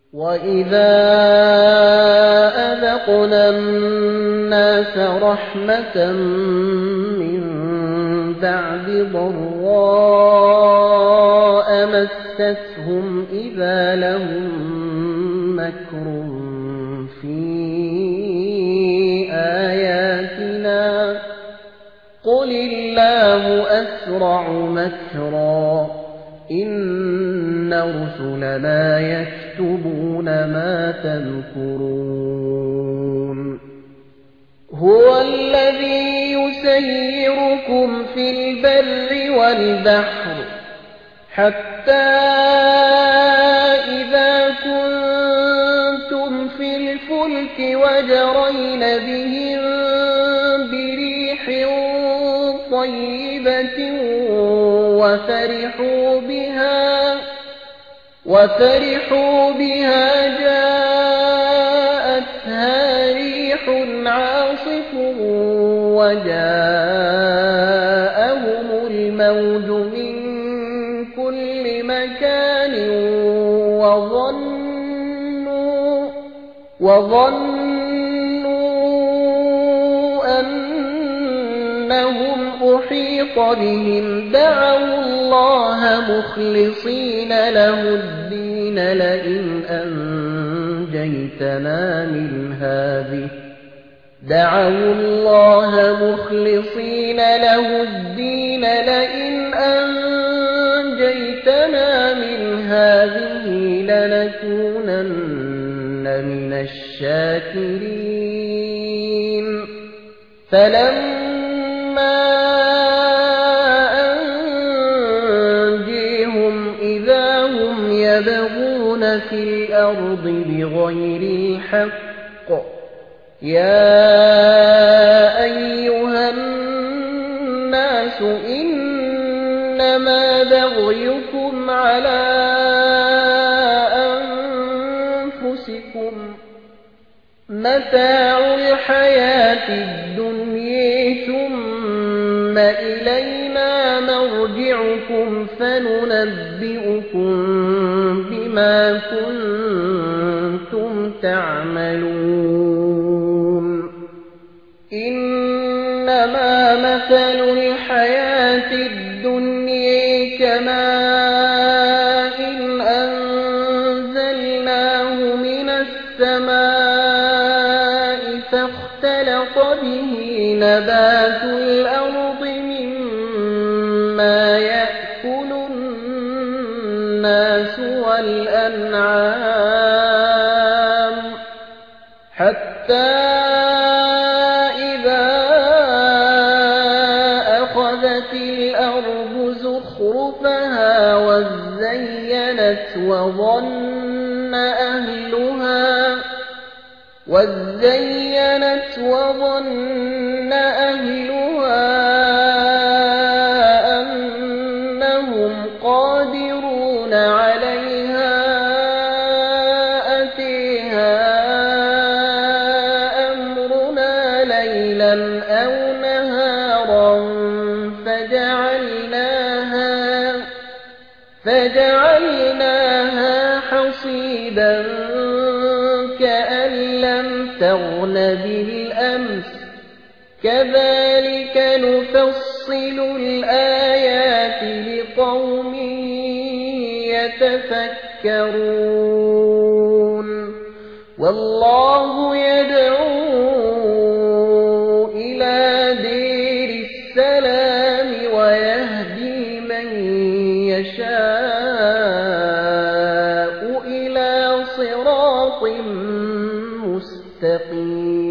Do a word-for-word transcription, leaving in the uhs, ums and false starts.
وَإِذَا أَذَقْنَا النَّاسَ رَحْمَةً مِّن بَعْدِ ضَرَّاءَ مَسَّتْهُمْ إِذَا لَهُم مَّكْرٌ فِي آيَاتِنَا قُلِ اللَّهُ أَسْرَعُ مَكْرًا إِنَّ رُسُلَنَا يَكْتُبُونَ مَا تَمْكُرُونَ هُوَ الَّذِي يُسَيِّرُكُمْ فِي الْبَرِّ وَالْبَحْرِ حَتَّى إِذَا كُنتُمْ فِي الْفُلْكِ وَجَرَيْنَ بِهِم بِرِيحٍ طَيِّبَةٍ وَفَرِحُوا بِهَا وَفَرِحُوا بِهَا جَاءَتْهَا رِيحٌ عَاصِفٌ وَجَاءَهُمُ الْمَوْجُ مِنْ كُلِّ مَكَانٍ وَظَنُّوا وَظَنُّوا أَنَّهُمْ أُحِيطَ بِهِمْ دَعَوُا اللَّهَ مُخْلِصِينَ لَهُ الدِّينَ لَئِنْ أَنْجَيْتَنَا مِنْ هَذِهِ دَعَوُا اللَّهَ مُخْلِصِينَ لَهُ الدِّينَ لَئِنْ أَنْجَيْتَنَا مِنْ هَذِهِ لَنَكُونَنَّ مِنَ الشَّاكِرِينَ فَلَمَّا أَنْجَيْهُمْ إِذَا هُمْ يَبْغُونَ فِي الْأَرْضِ بِغَيْرِ الْحَقِّ يَا أَيُّهَا النَّاسُ إِنَّمَا بَغْيُكُمْ عَلَى أَنفُسِكُمْ مَتَاعُ الْحَيَاةِ الدُّنْيَا ثُمَّ إِلَيْنَا مَرْجِعُكُمْ فَنُنَبِّئُكُم بِمَا كُنتُمْ تَعْمَلُونَ إِنَّمَا مَثَلُ الْحَيَاةِ الدُّنْيَا كَمَاءٍ أَنزَلْنَاهُ مِنَ السَّمَاءِ فَاخْتَلَطَ بِهِ نَبَاتُ الْأَرْضِ مِمَّا يَأْكُلُ النَّاسُ وَالْأَنْعَامُ حَتَّى إِذَا أَخَذَتِ الْأَرْضُ زُخْرُفَهَا وَازَّيَّنَتْ وَظَنَّ أَهْلُهَا وَازَّيَّنَتْ وَظَنَّ أَهْلُهَا أَنَّهُمْ قَادِرُونَ عَلَيْهَا أَتَاهَا أَمْرُنَا لَيْلًا أَوْ نَهَارًا فَجَعَلْنَاهَا فَجَعَلْنَاهَا حَصِيدًا كَأَن لَّمْ تَغْنَ بِالْأَمْسِ كَذَلِكَ نُفَصِّلُ الْآيَاتِ لِقَوْمٍ يَتَفَكَّرُونَ وَاللَّهُ يَدْعُو إِلَى دَارِ السَّلَامِ وَيَهْدِي مَن يَشَاءُ إِلَى صِرَاطٍ مُّسْتَقِيمٍ